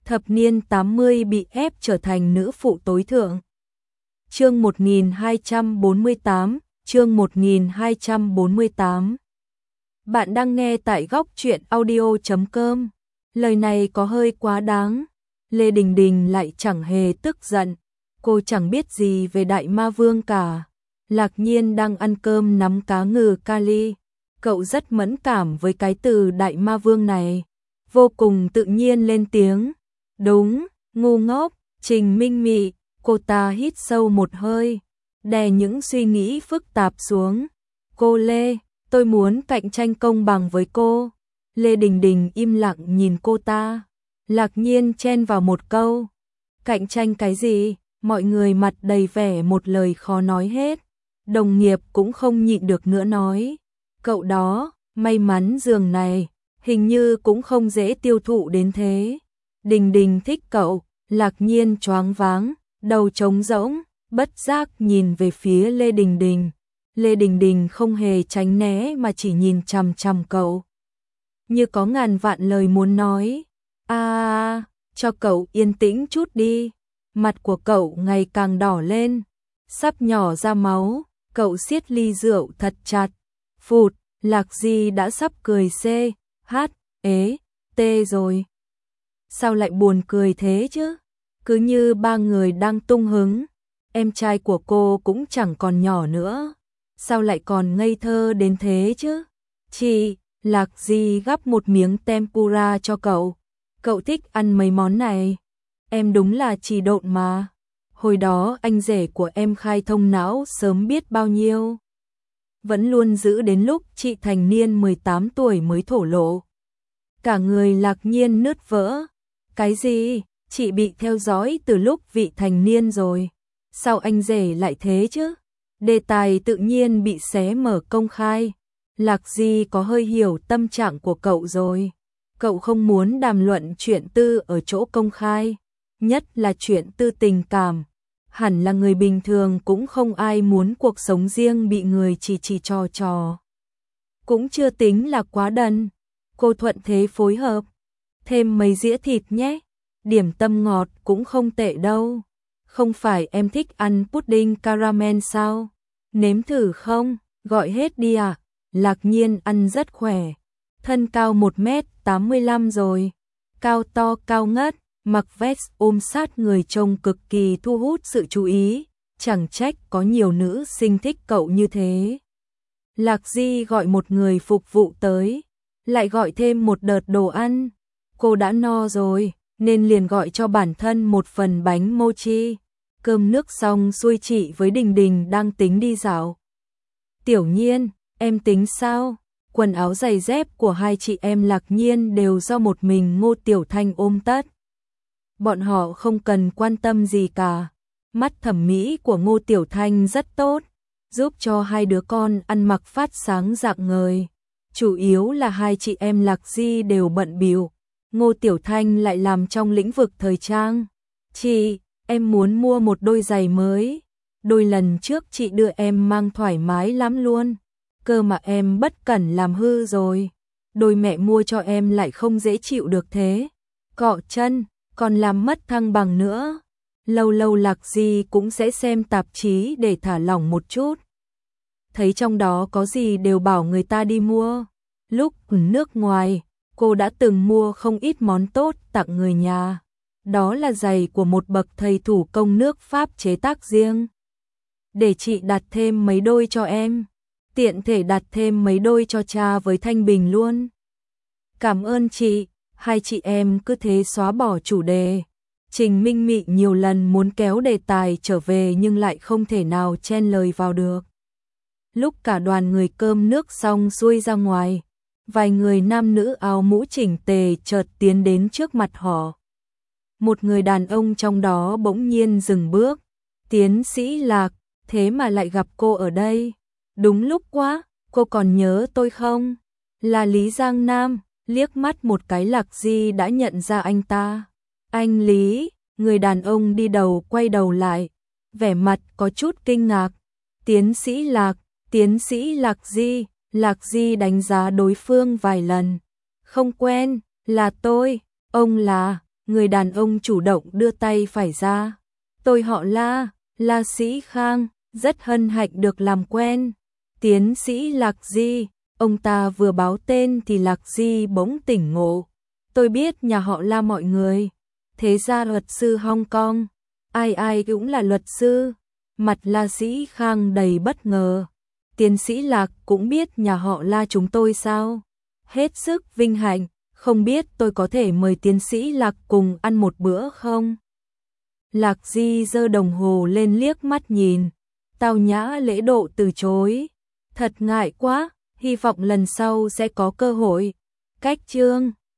thập niên 80 bị ép trở thành nữ phụ tối thượng. Chương 1248, chương 1248. Bạn đang nghe tại góc truyện audio.com. Lời này có hơi quá đáng. Lê Đình Đình lại chẳng hề tức giận. Cô chẳng biết gì về Đại Ma Vương cả. Lạc Nhiên đang ăn cơm nắm cá ngừ kali. Cậu rất mẫn cảm với cái từ Đại Ma Vương này. Vô cùng tự nhiên lên tiếng. Đúng, ngu ngốc, Trình Minh Mị. Cô ta hít sâu một hơi, đè những suy nghĩ phức tạp xuống. Cô Lê, tôi muốn cạnh tranh công bằng với cô. Lê Đình Đình im lặng nhìn cô ta. Lạc Nhiên chen vào một câu. Cạnh tranh cái gì? Mọi người mặt đầy vẻ một lời khó nói hết. Đồng nghiệp cũng không nhịn được nữa nói. Cậu đó, may mắn giường này, hình như cũng không dễ tiêu thụ đến thế. Đình Đình thích cậu. Lạc Nhiên choáng váng, đầu trống rỗng, bất giác nhìn về phía Lê Đình Đình. Lê Đình Đình không hề tránh né mà chỉ nhìn chằm chằm cậu. Như có ngàn vạn lời muốn nói. Cho cậu yên tĩnh chút đi. Mặt của cậu ngày càng đỏ lên, sắp nhỏ ra máu. Cậu siết ly rượu thật chặt. Phụt, Lạc Di đã sắp cười tê rồi. Sao lại buồn cười thế chứ? Cứ như ba người đang tung hứng. Em trai của cô cũng chẳng còn nhỏ nữa. Sao lại còn ngây thơ đến thế chứ? Chị, Lạc Di gắp một miếng tempura cho cậu. Cậu thích ăn mấy món này. Em đúng là chỉ độn mà. Hồi đó anh rể của em khai thông não sớm biết bao nhiêu. Vẫn luôn giữ đến lúc chị thành niên 18 tuổi mới thổ lộ. Cả người Lạc Nhiên nứt vỡ. Cái gì? Chị bị theo dõi từ lúc vị thành niên rồi. Sao anh rể lại thế chứ? Đề tài tự nhiên bị xé mở công khai. Lạc Di có hơi hiểu tâm trạng của cậu rồi. Cậu không muốn đàm luận chuyện tư ở chỗ công khai, nhất là chuyện tư tình cảm. Hẳn là người bình thường cũng không ai muốn cuộc sống riêng bị người chỉ trò. Cũng chưa tính là quá đần. Cô thuận thế phối hợp. Thêm mấy dĩa thịt nhé. Điểm tâm ngọt cũng không tệ đâu. Không phải em thích ăn pudding caramel sao? Nếm thử không? Gọi hết đi à? Lạc Nhiên ăn rất khỏe. Thân cao 1m85 rồi. Cao to cao ngất, mặc vest ôm sát người trông cực kỳ thu hút sự chú ý. Chẳng trách có nhiều nữ sinh thích cậu như thế. Lạc Di gọi một người phục vụ tới. Lại gọi thêm một đợt đồ ăn. Cô đã no rồi, nên liền gọi cho bản thân một phần bánh mochi. Cơm nước xong xuôi chị với Đình Đình đang tính đi dạo. Tiểu Nhiên, em tính sao? Quần áo giày dép của hai chị em Lạc Nhiên đều do một mình Ngô Tiểu Thanh ôm tất. Bọn họ không cần quan tâm gì cả. Mắt thẩm mỹ của Ngô Tiểu Thanh rất tốt, giúp cho hai đứa con ăn mặc phát sáng rạng ngời. Chủ yếu là hai chị em Lạc Di đều bận bịu. Ngô Tiểu Thanh lại làm trong lĩnh vực thời trang. Chị, em muốn mua một đôi giày mới. Đôi lần trước chị đưa em mang thoải mái lắm luôn. Cơ mà em bất cẩn làm hư rồi. Đôi mẹ mua cho em lại không dễ chịu được thế. Cọ chân, còn làm mất thăng bằng nữa. Lâu lâu Lạc Di cũng sẽ xem tạp chí để thả lỏng một chút. Thấy trong đó có gì đều bảo người ta đi mua. Lúc ở nước ngoài, cô đã từng mua không ít món tốt tặng người nhà. Đó là giày của một bậc thầy thủ công nước Pháp chế tác riêng. Để chị đặt thêm mấy đôi cho em. Tiện thể đặt thêm mấy đôi cho cha với Thanh Bình luôn. Cảm ơn chị. Hai chị em cứ thế xóa bỏ chủ đề. Trình Minh Mị nhiều lần muốn kéo đề tài trở về nhưng lại không thể nào chen lời vào được. Lúc cả đoàn người cơm nước xong xuôi ra ngoài, vài người nam nữ áo mũ chỉnh tề chợt tiến đến trước mặt họ. Một người đàn ông trong đó bỗng nhiên dừng bước. Tiến sĩ Lạc, thế mà lại gặp cô ở đây. Đúng lúc quá, cô còn nhớ tôi không? Là Lý Giang Nam. Liếc mắt một cái Lạc Di đã nhận ra anh ta. Anh Lý, người đàn ông đi đầu quay đầu lại, vẻ mặt có chút kinh ngạc. Tiến sĩ Lạc Di. Lạc Di đánh giá đối phương vài lần. Không quen, là tôi, ông là, Người đàn ông chủ động đưa tay phải ra. Tôi họ La, La Sĩ Khang, rất hân hạnh được làm quen. Tiến sĩ Lạc Di, ông ta vừa báo tên thì Lạc Di bỗng tỉnh ngộ. Tôi biết nhà họ La mọi người. Thế ra luật sư Hong Kong, ai ai cũng là luật sư. Mặt La Sĩ Khang đầy bất ngờ. Tiến sĩ Lạc cũng biết nhà họ La chúng tôi sao? Hết sức vinh hạnh, không biết tôi có thể mời tiến sĩ Lạc cùng ăn một bữa không? Lạc Di giơ đồng hồ lên liếc mắt nhìn, tao nhã lễ độ từ chối. Thật ngại quá, hy vọng lần sau sẽ có cơ hội. Cách chương